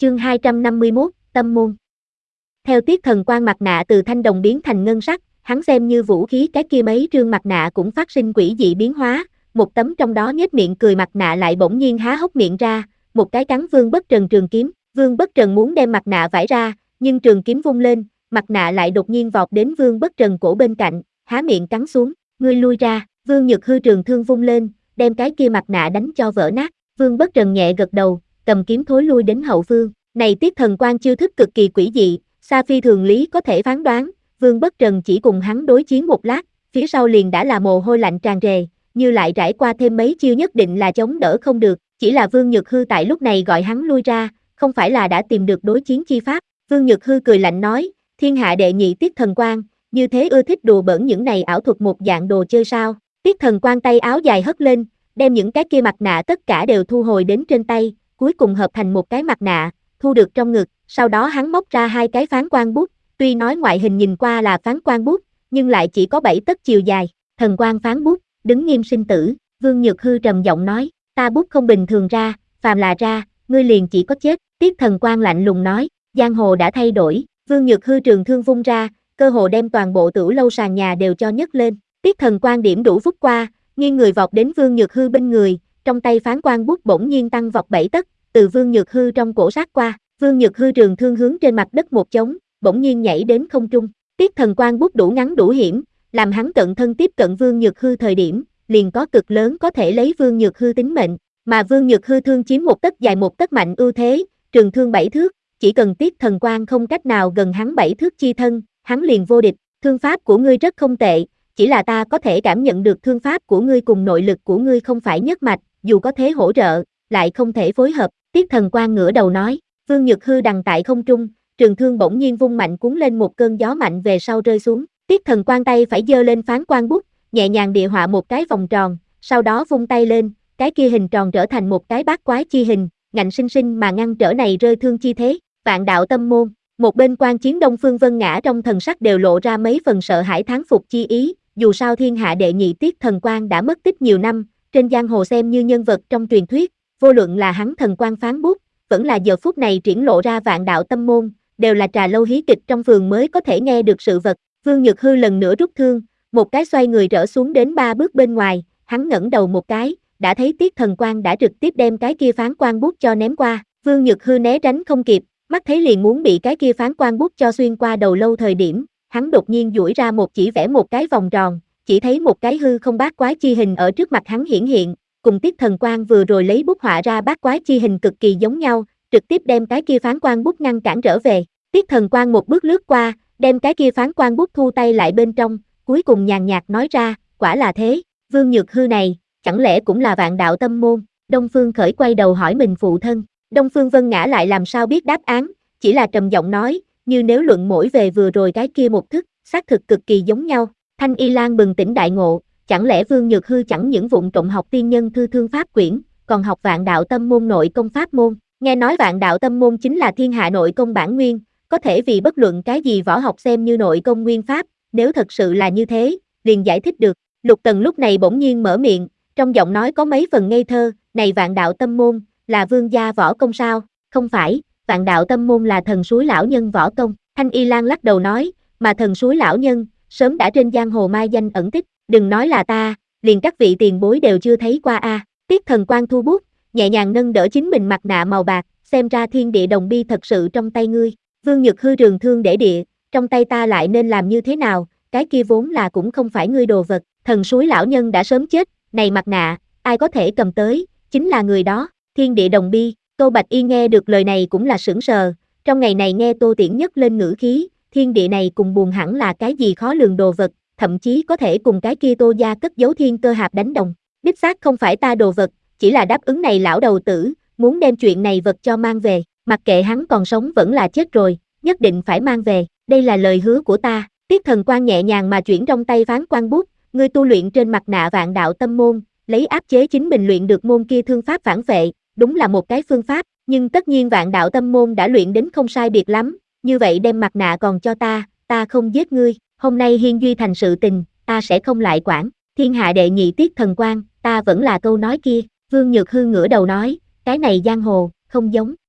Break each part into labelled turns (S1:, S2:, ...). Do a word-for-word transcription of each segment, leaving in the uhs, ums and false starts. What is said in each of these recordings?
S1: Chương hai trăm năm mươi mốt, Tâm môn. Theo Tiết Thần Quang mặt nạ từ thanh đồng biến thành ngân sắc, hắn xem như vũ khí, cái kia mấy trương mặt nạ cũng phát sinh quỷ dị biến hóa, một tấm trong đó nhếch miệng cười mặt nạ lại bỗng nhiên há hốc miệng ra, một cái cắn Vương Bất Trần trường kiếm. Vương Bất Trần muốn đem mặt nạ vải ra, nhưng trường kiếm vung lên, mặt nạ lại đột nhiên vọt đến Vương Bất Trần cổ bên cạnh, há miệng cắn xuống. Ngươi lui ra. Vương Nhược Hư trường thương vung lên, đem cái kia mặt nạ đánh cho vỡ nát. Vương Bất Trần nhẹ gật đầu, cầm kiếm thối lui đến hậu phương. Này Tiết Thần Quang chiêu thức cực kỳ quỷ dị, Sa Phi thường lý có thể phán đoán, Vương Bất Trần chỉ cùng hắn đối chiến một lát, phía sau liền đã là mồ hôi lạnh tràn trề, như lại trải qua thêm mấy chiêu nhất định là chống đỡ không được, chỉ là Vương Nhược Hư tại lúc này gọi hắn lui ra, không phải là đã tìm được đối chiến chi pháp. Vương Nhược Hư cười lạnh nói, thiên hạ đệ nhị Tiết Thần Quang, như thế ưa thích đùa bỡn những này ảo thuật một dạng đồ chơi sao? Tiết Thần Quang tay áo dài hất lên, đem những cái kia mặt nạ tất cả đều thu hồi đến trên tay, cuối cùng hợp thành một cái mặt nạ, thu được trong ngực, sau đó hắn móc ra hai cái phán quan bút, tuy nói ngoại hình nhìn qua là phán quan bút, nhưng lại chỉ có bảy tấc chiều dài. Thần quang phán bút, đứng nghiêm sinh tử. Vương Nhược Hư trầm giọng nói, ta bút không bình thường ra, phàm là ra, ngươi liền chỉ có chết. Tiết Thần Quang lạnh lùng nói, giang hồ đã thay đổi. Vương Nhược Hư trường thương vung ra, cơ hồ đem toàn bộ Tửu lâu sàn nhà đều cho nhấc lên. Tiết Thần Quang điểm đủ phút qua, nghiêng người vọt đến Vương Nhược Hư bên người, trong tay phán quan bút bỗng nhiên tăng vọt bảy tấc, từ Vương Nhược Hư trong cổ sát qua. Vương Nhược Hư trường thương hướng trên mặt đất một chống, bỗng nhiên nhảy đến không trung. Tiết Thần Quang bút đủ ngắn đủ hiểm, làm hắn cận thân tiếp cận Vương Nhược Hư thời điểm, liền có cực lớn có thể lấy Vương Nhược Hư tính mệnh, mà Vương Nhược Hư thương chiếm một tấc dài một tấc mạnh ưu thế, trường thương bảy thước, chỉ cần Tiết Thần Quang không cách nào gần hắn bảy thước chi thân, hắn liền vô địch. Thương pháp của ngươi rất không tệ, chỉ là ta có thể cảm nhận được thương pháp của ngươi cùng nội lực của ngươi không phải nhất mạch, dù có thế hỗ trợ, lại không thể phối hợp. Tiết Thần Quang ngửa đầu nói. Vương Nhược Hư đằng tại không trung, trường thương bỗng nhiên vung mạnh cuốn lên một cơn gió mạnh về sau rơi xuống. Tiết Thần Quang tay phải giơ lên phán quan bút, nhẹ nhàng địa họa một cái vòng tròn, sau đó vung tay lên, cái kia hình tròn trở thành một cái bát quái chi hình, ngạnh sinh sinh mà ngăn trở này rơi thương chi thế. Vạn đạo tâm môn. Một bên quan chiến Đông Phương Vân Ngã trong thần sắc đều lộ ra mấy phần sợ hãi thán phục chi ý, dù sao thiên hạ đệ nhị Tiết Thần Quang đã mất tích nhiều năm, trên giang hồ xem như nhân vật trong truyền thuyết, vô luận là hắn thần quang phán bút, vẫn là giờ phút này triển lộ ra vạn đạo tâm môn, đều là trà lâu hí kịch trong phường mới có thể nghe được sự vật. Vương Nhược Hư lần nữa rút thương, một cái xoay người rỡ xuống đến ba bước bên ngoài, hắn ngẩng đầu một cái, đã thấy Tiết Thần Quang đã trực tiếp đem cái kia phán quan bút cho ném qua. Vương Nhược Hư né tránh không kịp, mắt thấy liền muốn bị cái kia phán quan bút cho xuyên qua đầu lâu thời điểm, hắn đột nhiên duỗi ra một chỉ vẽ một cái vòng tròn, chỉ thấy một cái hư không bát quái chi hình ở trước mặt hắn hiển hiện, cùng Tiết Thần Quang vừa rồi lấy bút họa ra bát quái chi hình cực kỳ giống nhau, trực tiếp đem cái kia phán quan bút ngăn cản trở về. Tiết Thần Quang một bước lướt qua, đem cái kia phán quan bút thu tay lại bên trong, cuối cùng nhàn nhạt nói ra, quả là thế, Vương Nhược Hư này, chẳng lẽ cũng là vạn đạo tâm môn? Đông Phương Khởi quay đầu hỏi mình phụ thân. Đông Phương Vân Ngã lại làm sao biết đáp án, chỉ là trầm giọng nói, như nếu luận mỗi về vừa rồi cái kia một thức, xác thực cực kỳ giống nhau. Thanh Y Lan bừng tỉnh đại ngộ, chẳng lẽ Vương Nhược Hư chẳng những vụng trộm học tiên nhân thư thương pháp quyển, còn học vạn đạo tâm môn nội công pháp môn. Nghe nói vạn đạo tâm môn chính là thiên hạ nội công bản nguyên, có thể vì bất luận cái gì võ học xem như nội công nguyên pháp, nếu thật sự là như thế, liền giải thích được. Lục Tần lúc này bỗng nhiên mở miệng, trong giọng nói có mấy phần ngây thơ, này vạn đạo tâm môn, là vương gia võ công sao? Không phải, vạn đạo tâm môn là thần suối lão nhân võ công. Thanh Y Lan lắc đầu nói, mà thần suối lão nhân, sớm đã trên giang hồ mai danh ẩn tích, đừng nói là ta, liền các vị tiền bối đều chưa thấy qua a. À. Tiết Thần Quang thu bút, nhẹ nhàng nâng đỡ chính mình mặt nạ màu bạc, xem ra thiên địa đồng bi thật sự trong tay ngươi. Vương Nhược Hư trường thương để địa, trong tay ta lại nên làm như thế nào, cái kia vốn là cũng không phải ngươi đồ vật, thần suối lão nhân đã sớm chết, này mặt nạ, ai có thể cầm tới, chính là người đó, thiên địa đồng bi. Tô Bạch Y nghe được lời này cũng là sững sờ, trong ngày này nghe Tô Tiễn nhấc lên ngữ khí, thiên địa này cùng buồn hẳn là cái gì khó lường đồ vật, thậm chí có thể cùng cái kia Tô gia cất giấu thiên cơ hạp đánh đồng. Đích xác không phải ta đồ vật, chỉ là đáp ứng này lão đầu tử, muốn đem chuyện này vật cho mang về, mặc kệ hắn còn sống vẫn là chết rồi, nhất định phải mang về, đây là lời hứa của ta. Tiết Thần Quang nhẹ nhàng mà chuyển trong tay phán quan bút, ngươi tu luyện trên mặt nạ vạn đạo tâm môn, lấy áp chế chính mình luyện được môn kia thương pháp phản vệ, đúng là một cái phương pháp, nhưng tất nhiên vạn đạo tâm môn đã luyện đến không sai biệt lắm, như vậy đem mặt nạ còn cho ta, ta không giết ngươi, hôm nay Hiên Duy thành sự tình, ta sẽ không lại quản, thiên hạ đệ nhị Tiết Thần Quang, ta vẫn là câu nói kia. Vương Nhược Hư ngửa đầu nói, cái này giang hồ, không giống,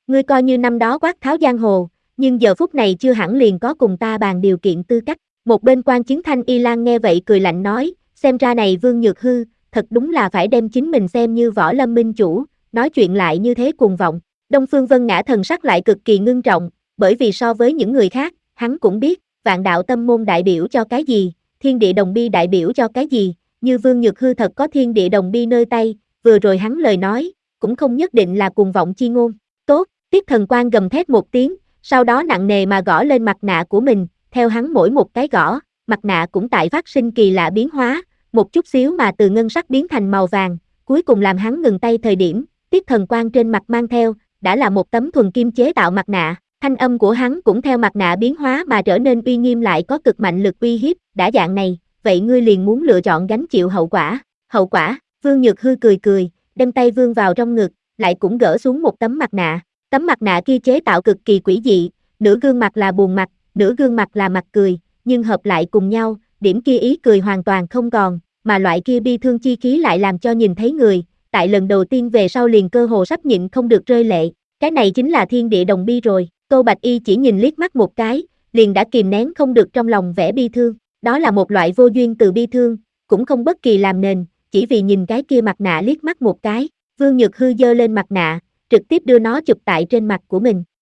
S1: Ngươi coi như năm đó quát tháo giang hồ, nhưng giờ phút này chưa hẳn liền có cùng ta bàn điều kiện tư cách. Một bên quan chiến Thanh Y Lan nghe vậy cười lạnh nói, xem ra này Vương Nhược Hư, thật đúng là phải đem chính mình xem như võ lâm minh chủ, nói chuyện lại như thế cuồng vọng. Đông Phương Vân Ngã thần sắc lại cực kỳ ngưng trọng, bởi vì so với những người khác, hắn cũng biết, vạn đạo tâm môn đại biểu cho cái gì, thiên địa đồng bi đại biểu cho cái gì, như Vương Nhược Hư thật có thiên địa đồng bi nơi tay, vừa rồi hắn lời nói, cũng không nhất định là cuồng vọng chi ngôn. Tốt, Tiết Thần Quang gầm thét một tiếng, sau đó nặng nề mà gõ lên mặt nạ của mình, theo hắn mỗi một cái gõ, mặt nạ cũng tại phát sinh kỳ lạ biến hóa, một chút xíu mà từ ngân sắc biến thành màu vàng, cuối cùng làm hắn ngừng tay thời điểm, Tiết Thần Quang trên mặt mang theo, đã là một tấm thuần kim chế tạo mặt nạ, thanh âm của hắn cũng theo mặt nạ biến hóa mà trở nên uy nghiêm lại có cực mạnh lực uy hiếp, đã dạng này, vậy ngươi liền muốn lựa chọn gánh chịu hậu quả, hậu quả, Vương Nhược Hư cười cười, đem tay vương vào trong ngực, lại cũng gỡ xuống một tấm mặt nạ, tấm mặt nạ kia chế tạo cực kỳ quỷ dị, nửa gương mặt là buồn mặt, nửa gương mặt là mặt cười, nhưng hợp lại cùng nhau, điểm kia ý cười hoàn toàn không còn, mà loại kia bi thương chi khí lại làm cho nhìn thấy người, tại lần đầu tiên về sau liền cơ hồ sắp nhịn không được rơi lệ, cái này chính là thiên địa đồng bi rồi, Tô Bạch Y chỉ nhìn liếc mắt một cái, liền đã kìm nén không được trong lòng vẻ bi thương, đó là một loại vô duyên từ bi thương, cũng không bất kỳ làm nền, chỉ vì nhìn cái kia mặt nạ liếc mắt một cái, Vương Nhược Hư giơ lên mặt nạ, trực tiếp đưa nó chụp tại trên mặt của mình,